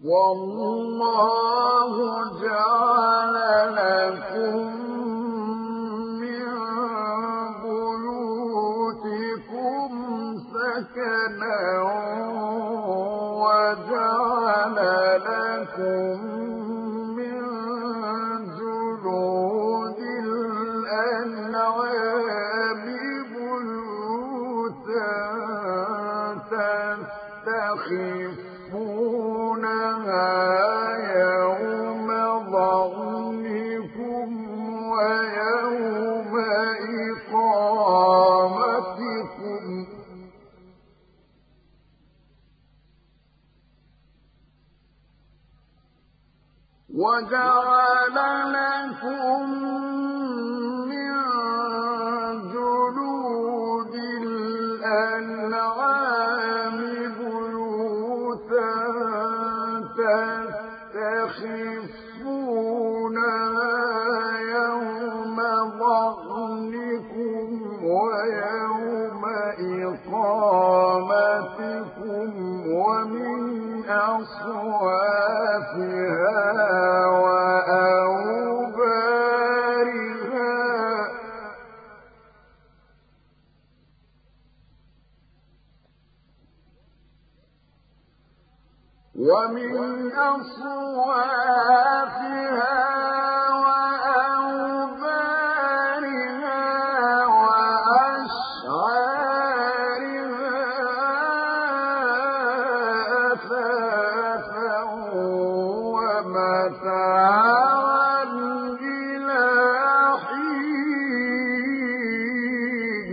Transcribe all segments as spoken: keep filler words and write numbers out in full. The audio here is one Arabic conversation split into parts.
والله جعل لكم من بيوتكم سكنا وجعل لكم من جلود الأنعام بيوتا تستخفونها يوم ظعنكم ويوم إقامتكم وجعل لكم من جلود الأنعام بيوتا تستخفونها يوم ظعنكم ويوم إقامتكم ومن أصوافها وأوبارها ومن أصوافها وأوبارها وأشعارها أثاثا ومتاعا إلى حين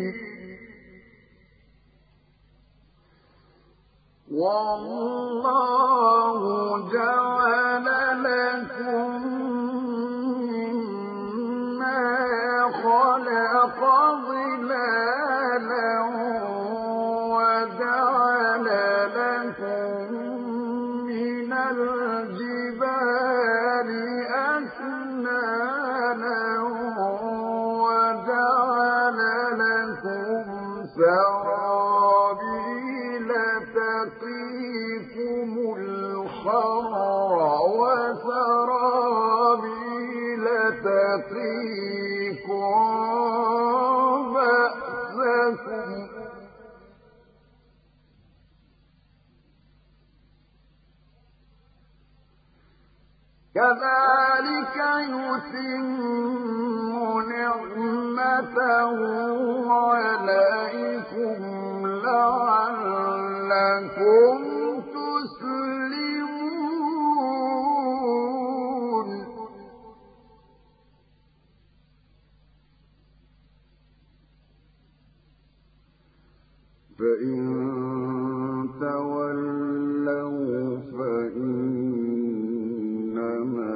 والله جعل لكم مما خلق ظلالا وجعل لكم من الجبال أكنانا وجعل لكم سرابيل تقيكم الحر وسرابيل تقيكم بأسكم كذلك يتم نعمته عليكم لعلكم تسلمون فإن تولوا فإنما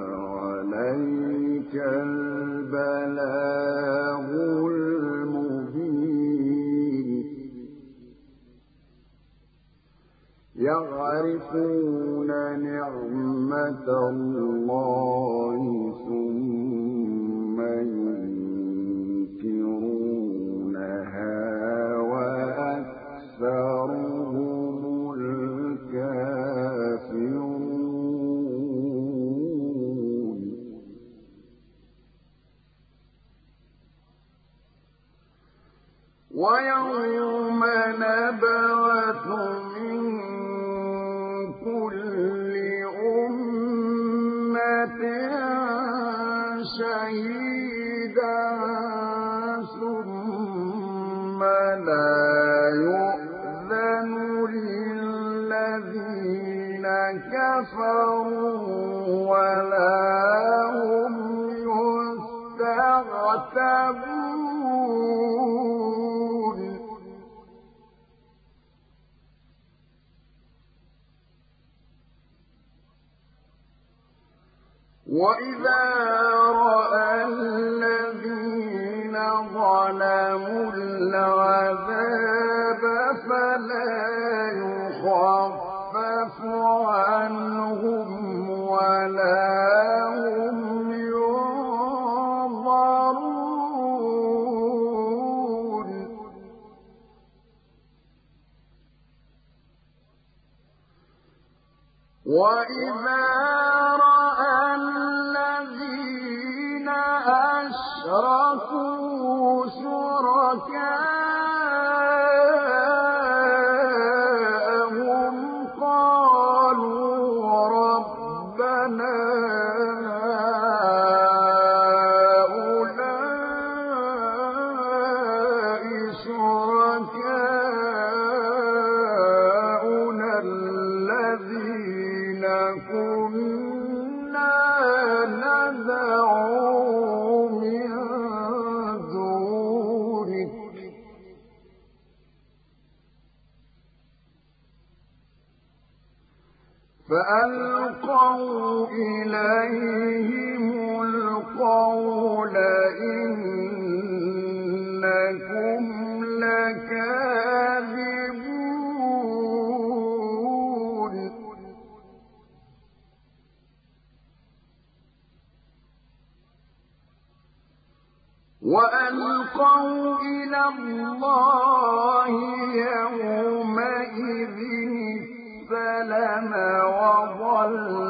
عليك البلاغ المبين يعرفون نعمة الله ثم ينكرونها وأكثرهم الكافرون ويوم نبعث من كل أمة شهيدا ثم لا يؤذن للذين كفروا ولا هم يستعتبون وإذا رأى الذين ظلموا العذاب فلا يخفف عنهم ولا هم ينظرون وإذا رأى الذين أشركوا شركاءهم قالوا ربنا هؤلاء شركاؤنا الذين كنا ندعو من دونك فألقوا إليهم القول إنكم لكاذبون وألقوا إلى الله يومئذ السلم وضل